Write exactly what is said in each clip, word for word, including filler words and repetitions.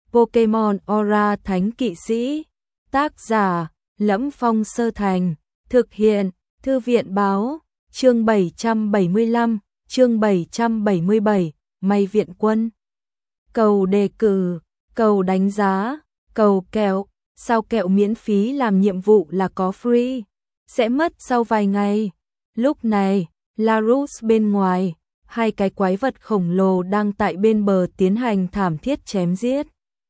Pokémon Aura Thánh Kỵ Sĩ. Tác giả: Lẫm Phong Sơ Thành. Thực hiện: Thư viện báo. Chương bảy trăm bảy mươi lăm, chương bảy trăm bảy mươi bảy, May Viện Quân. Cầu đề cử, cầu đánh giá, cầu kẹo. Sao kẹo miễn phí làm nhiệm vụ là có free, sẽ mất sau vài ngày. Lúc này, Larus bên ngoài, hai cái quái vật khổng lồ đang tại bên bờ tiến hành thảm thiết chém giết.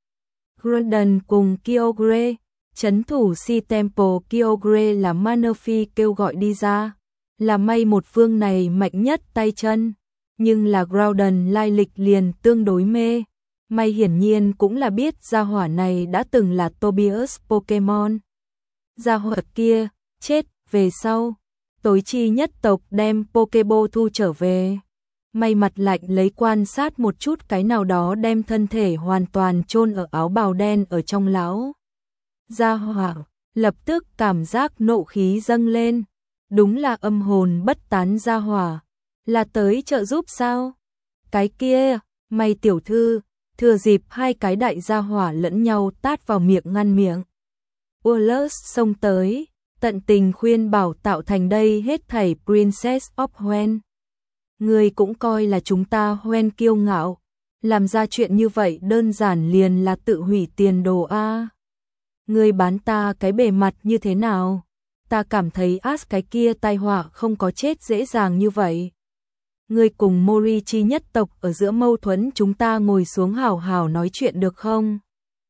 Groudon cùng Kyogre, trấn thủ Si Temple. Kyogre là Manaphy kêu gọi đi ra, là may một phương này mạnh nhất tay chân, nhưng là Groudon lai lịch liền tương đối mê. May hiển nhiên cũng là biết gia hỏa này đã từng là Tobias Pokemon. Gia hỏa kia chết về sau, tối chi nhất tộc đem Pokéball thu trở về. May mặt lạnh lấy quan sát một chút cái nào đó đem thân thể hoàn toàn chôn ở áo bào đen ở trong lão gia hỏa, lập tức cảm giác nộ khí dâng lên. Đúng là âm hồn bất tán gia hỏa, là tới trợ giúp sao? Cái kia, May tiểu thư, thừa dịp hai cái đại gia hỏa lẫn nhau tát vào miệng ngăn miệng. Wallace xông tới, tận tình khuyên bảo tạo thành đây hết thảy Princess of Hoenn. Người cũng coi là chúng ta Hoenn kiêu ngạo, làm ra chuyện như vậy đơn giản liền là tự hủy tiền đồ a. Người bán ta cái bề mặt như thế nào? Ta cảm thấy Ash cái kia tai họa không có chết dễ dàng như vậy. Người cùng Morichi nhất tộc ở giữa mâu thuẫn chúng ta ngồi xuống hào hào nói chuyện được không?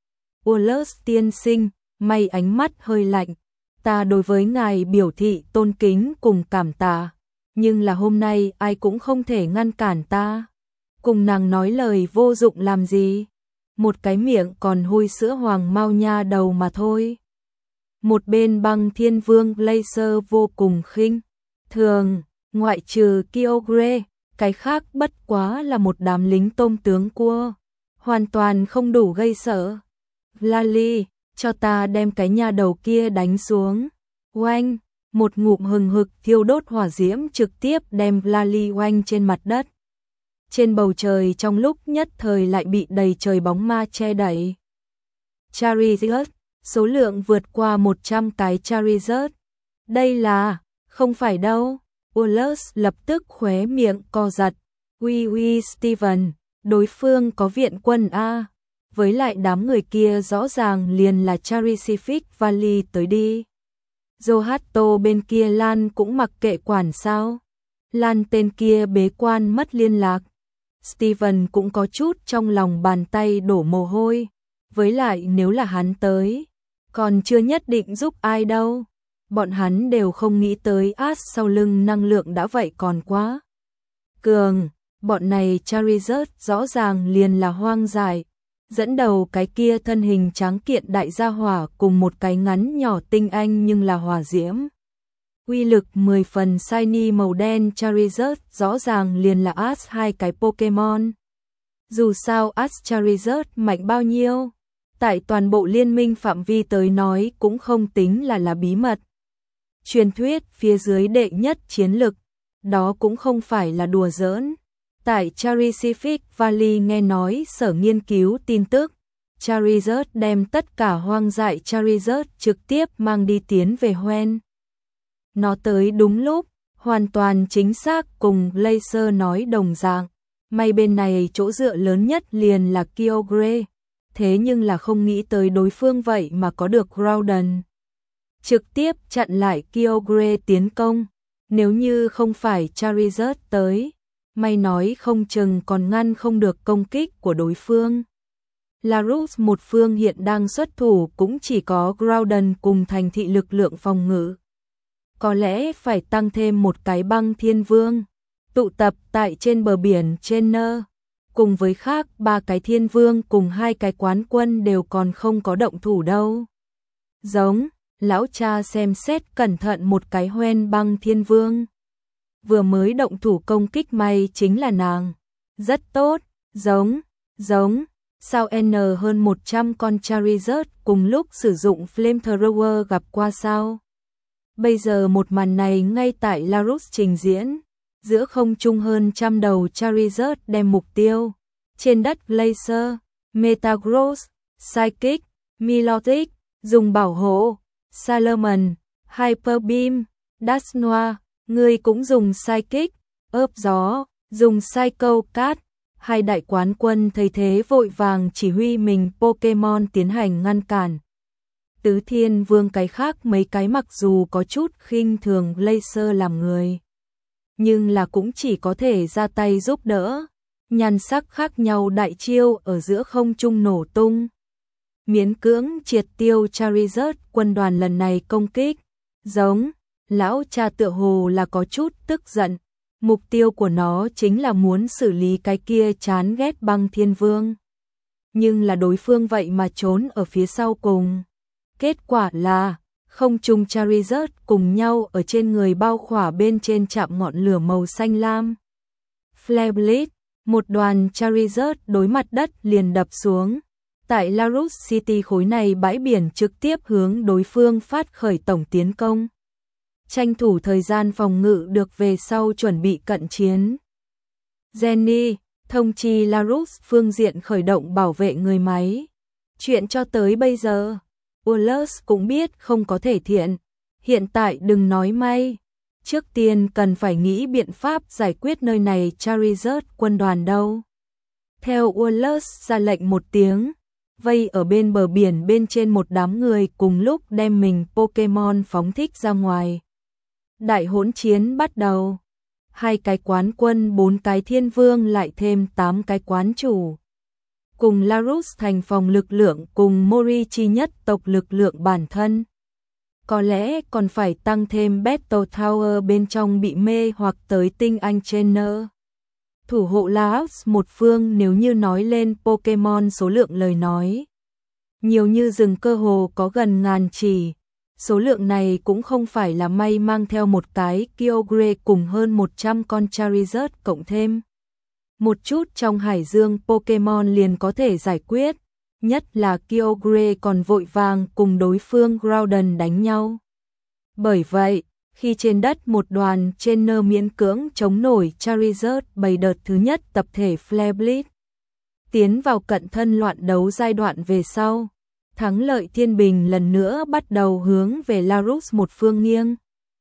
Wallace tiên sinh, May ánh mắt hơi lạnh. Ta đối với ngài biểu thị tôn kính cùng cảm tạ, nhưng là hôm nay ai cũng không thể ngăn cản ta. Cùng nàng nói lời vô dụng làm gì? Một cái miệng còn hôi sữa hoàng mau nha đầu mà thôi. Một bên Băng Thiên Vương Laser vô cùng khinh thường, ngoại trừ Kyogre, cái khác bất quá là một đám lính tôm tướng cua, hoàn toàn không đủ gây sợ. Lali, cho ta đem cái nha đầu kia đánh xuống. Oanh, một ngụm hừng hực thiêu đốt hỏa diễm trực tiếp đem Lali oanh trên mặt đất. Trên bầu trời trong lúc nhất thời lại bị đầy trời bóng ma che đậy. Charizard, số lượng vượt qua một trăm cái Charizard. Đây là, không phải đâu. Wallace lập tức khóe miệng co giật. Uy uy Steven, đối phương có viện quân a. Với lại đám người kia rõ ràng liền là Charisific Valley tới đi. Zohato bên kia Lan cũng mặc kệ quản sao. Lan tên kia bế quan mất liên lạc. Steven cũng có chút trong lòng bàn tay đổ mồ hôi. Với lại nếu là hắn tới, còn chưa nhất định giúp ai đâu. Bọn hắn đều không nghĩ tới Ash sau lưng năng lượng đã vậy còn quá cường. Bọn này Charizard rõ ràng liền là hoang dại. Dẫn đầu cái kia thân hình tráng kiện đại gia hỏa cùng một cái ngắn nhỏ tinh anh nhưng là hỏa diễm. Uy lực mười phần shiny màu đen Charizard rõ ràng liền là Ash hai cái Pokemon. Dù sao Ash Charizard mạnh bao nhiêu, tại toàn bộ liên minh phạm vi tới nói cũng không tính là là bí mật. Truyền thuyết phía dưới đệ nhất chiến lực, đó cũng không phải là đùa giỡn. Tại Charisific Valley nghe nói sở nghiên cứu tin tức, Charizard đem tất cả hoang dại Charizard trực tiếp mang đi tiến về Hoenn. Nó tới đúng lúc, hoàn toàn chính xác cùng Laser nói đồng dạng. May bên này chỗ dựa lớn nhất liền là Kyogre, thế nhưng là không nghĩ tới đối phương vậy mà có được Groudon. Trực tiếp chặn lại Kyogre tiến công, nếu như không phải Charizard tới, May nói không chừng còn ngăn không được công kích của đối phương. Larus một phương hiện đang xuất thủ cũng chỉ có Groudon cùng thành thị lực lượng phòng ngự. Có lẽ phải tăng thêm một cái Băng Thiên Vương, tụ tập tại trên bờ biển Chener, cùng với khác ba cái Thiên Vương cùng hai cái quán quân đều còn không có động thủ đâu. Giống, lão cha xem xét cẩn thận một cái Hoenn Băng Thiên Vương. Vừa mới động thủ công kích May chính là nàng. Rất tốt, giống, giống, sao N hơn một trăm con Charizard cùng lúc sử dụng Flamethrower gặp qua sao? Bây giờ một màn này ngay tại Larus trình diễn, giữa không trung hơn trăm đầu Charizard đem mục tiêu. Trên đất Laser, Metagross, Psychic, Melodic, dùng bảo hộ, Salomon, Hyper Beam, Dash Noir, người cũng dùng Psychic, ớp gió, dùng Psycho Cat. Hai đại quán quân thấy thế vội vàng chỉ huy mình Pokemon tiến hành ngăn cản. Tứ Thiên Vương cái khác mấy cái mặc dù có chút khinh thường laser làm người, nhưng là cũng chỉ có thể ra tay giúp đỡ. Nhan sắc khác nhau đại chiêu ở giữa không trung nổ tung, miễn cưỡng triệt tiêu Charizard. Quân đoàn lần này công kích giống lão cha tựa hồ là có chút tức giận. Mục tiêu của nó chính là muốn xử lý cái kia chán ghét Băng Thiên Vương. Nhưng là đối phương vậy mà trốn ở phía sau cùng. Kết quả là không trung Charizard cùng nhau ở trên người bao khỏa bên trên chạm ngọn lửa màu xanh lam. Flare Blitz, một đoàn Charizard đối mặt đất liền đập xuống. Tại Larus City khối này bãi biển trực tiếp hướng đối phương phát khởi tổng tiến công. Tranh thủ thời gian phòng ngự được về sau chuẩn bị cận chiến. Jenny, thông chi Larus phương diện khởi động bảo vệ người máy. Chuyện cho tới bây giờ, Wallace cũng biết không có thể thiện. Hiện tại đừng nói may. Trước tiên cần phải nghĩ biện pháp giải quyết nơi này Charizard quân đoàn đâu. Theo Wallace ra lệnh một tiếng, vây ở bên bờ biển bên trên một đám người cùng lúc đem mình Pokemon phóng thích ra ngoài. Đại hỗn chiến bắt đầu. Hai cái quán quân, bốn cái thiên vương lại thêm tám cái quán chủ. Cùng Larus thành phòng lực lượng cùng Morichi nhất tộc lực lượng bản thân. Có lẽ còn phải tăng thêm Battle Tower bên trong bị mê hoặc tới tinh anh trainer. Thủ hộ Larus một phương nếu như nói lên Pokemon số lượng lời nói. Nhiều như rừng cơ hồ có gần ngàn chỉ. Số lượng này cũng không phải là may mang theo một cái Kyogre cùng hơn một trăm con Charizard cộng thêm. Một chút trong hải dương Pokemon liền có thể giải quyết, nhất là Kyogre còn vội vàng cùng đối phương Groudon đánh nhau. Bởi vậy, khi trên đất một đoàn trainer miễn cưỡng chống nổi Charizard bày đợt thứ nhất tập thể Flare Blitz, tiến vào cận thân loạn đấu giai đoạn về sau. Thắng lợi thiên bình lần nữa bắt đầu hướng về Larus một phương nghiêng.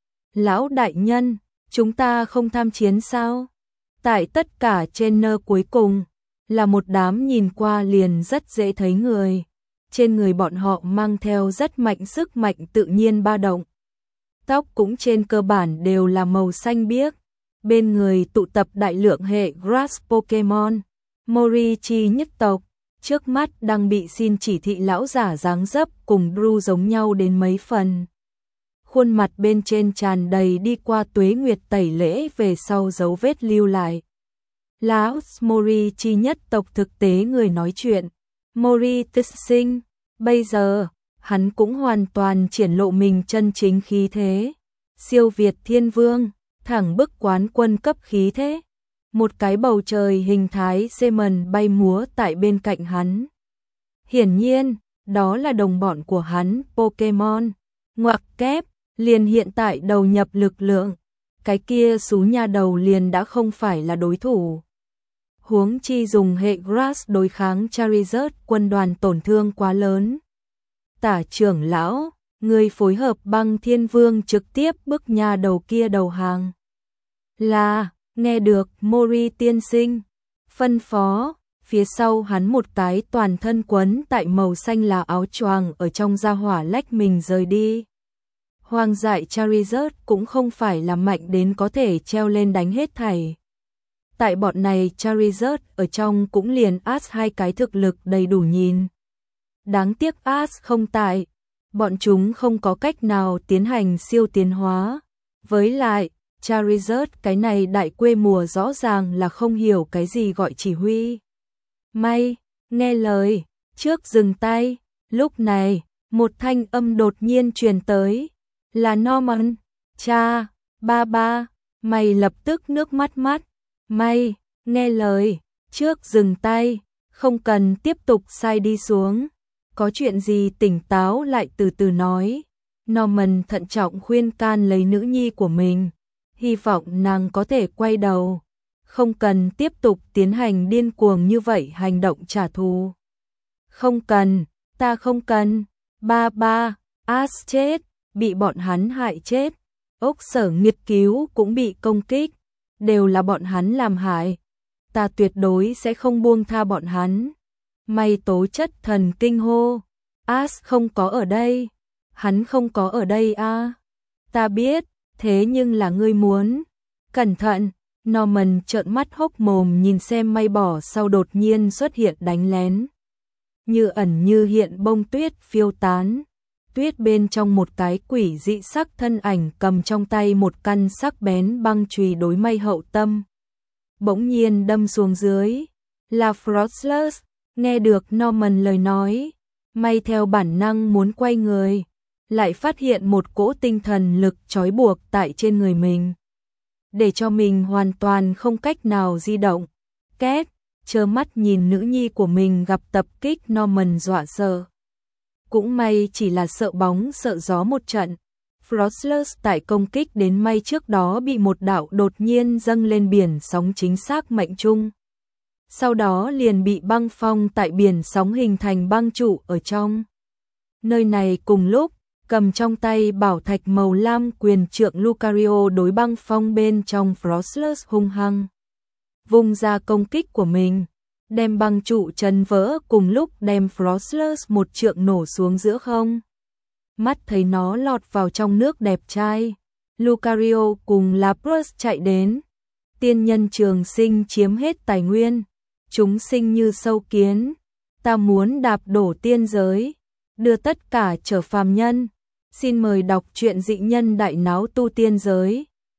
Lão đại nhân, chúng ta không tham chiến sao? Tại tất cả trainer cuối cùng, là một đám nhìn qua liền rất dễ thấy người. Trên người bọn họ mang theo rất mạnh sức mạnh tự nhiên ba động. Tóc cũng trên cơ bản đều là màu xanh biếc. Bên người tụ tập đại lượng hệ Grass Pokemon, Morichi nhất tộc. Trước mắt đang bị xin chỉ thị lão giả dáng dấp cùng Drew giống nhau đến mấy phần. Khuôn mặt bên trên tràn đầy đi qua tuế nguyệt tẩy lễ về sau dấu vết lưu lại. Lão Morichi nhất tộc thực tế người nói chuyện. Mori Tích Sinh, bây giờ, hắn cũng hoàn toàn triển lộ mình chân chính khí thế. Siêu Việt Thiên Vương, thẳng bức quán quân cấp khí thế. Một cái bầu trời hình thái Seaman bay múa tại bên cạnh hắn. Hiển nhiên, đó là đồng bọn của hắn, Pokemon. Ngoặc kép, liền hiện tại đầu nhập lực lượng. Cái kia xú nha đầu liền đã không phải là đối thủ. Huống chi dùng hệ Grass đối kháng Charizard, quân đoàn tổn thương quá lớn. Tả trưởng lão, người phối hợp Băng Thiên Vương trực tiếp bức nha đầu kia đầu hàng. Là... Nghe được Mori tiên sinh phân phó, phía sau hắn một cái toàn thân quấn tại màu xanh là áo choàng ở trong gia hỏa lách mình rời đi. Hoang dại Charizard cũng không phải là mạnh đến có thể treo lên đánh hết thảy. Tại bọn này Charizard ở trong cũng liền Ash hai cái thực lực đầy đủ nhìn. Đáng tiếc Ash không tại, bọn chúng không có cách nào tiến hành siêu tiến hóa. Với lại, Charizard cái này đại quê mùa rõ ràng là không hiểu cái gì gọi chỉ huy. May, nghe lời, trước dừng tay. Lúc này, một thanh âm đột nhiên truyền tới. Là Norman, cha, ba ba. May lập tức nước mắt mắt. May, nghe lời, trước dừng tay, không cần tiếp tục sai đi xuống. Có chuyện gì tỉnh táo lại từ từ nói. Norman thận trọng khuyên can lấy nữ nhi của mình. Hy vọng nàng có thể quay đầu, không cần tiếp tục tiến hành điên cuồng như vậy hành động trả thù. Không cần, ta không cần. Ba ba, As chết, bị bọn hắn hại chết. Ốc Sở nghiệt cứu cũng bị công kích, đều là bọn hắn làm hại. Ta tuyệt đối sẽ không buông tha bọn hắn. May Tố Chất Thần kinh hô, As không có ở đây. Hắn không có ở đây a. Ta biết, thế nhưng là ngươi muốn. Cẩn thận, Norman trợn mắt hốc mồm nhìn xem May bỏ sau đột nhiên xuất hiện đánh lén. Như ẩn như hiện bông tuyết phiêu tán. Tuyết bên trong một cái quỷ dị sắc thân ảnh cầm trong tay một căn sắc bén băng chùy đối May hậu tâm. Bỗng nhiên đâm xuống dưới. Là Frostless, nghe được Norman lời nói. May theo bản năng muốn quay người. Lại phát hiện một cỗ tinh thần lực trói buộc tại trên người mình. Để cho mình hoàn toàn không cách nào di động. Két, trơ mắt nhìn nữ nhi của mình gặp tập kích Norman dọa sợ. Cũng may chỉ là sợ bóng sợ gió một trận. Frostless tại công kích đến May trước đó bị một đạo đột nhiên dâng lên biển sóng chính xác mệnh trung. Sau đó liền bị băng phong tại biển sóng hình thành băng trụ ở trong. Nơi này cùng lúc, cầm trong tay bảo thạch màu lam quyền trượng Lucario đối băng phong bên trong Frostless hung hăng. Vung ra công kích của mình, đem băng trụ chấn vỡ cùng lúc đem Frostless một trượng nổ xuống giữa không. Mắt thấy nó lọt vào trong nước đẹp trai, Lucario cùng Lapras chạy đến. Tiên nhân trường sinh chiếm hết tài nguyên, chúng sinh như sâu kiến, ta muốn đạp đổ tiên giới, đưa tất cả trở phàm nhân. Xin mời đọc truyện Dị Nhân Đại Náo Tu Tiên Giới.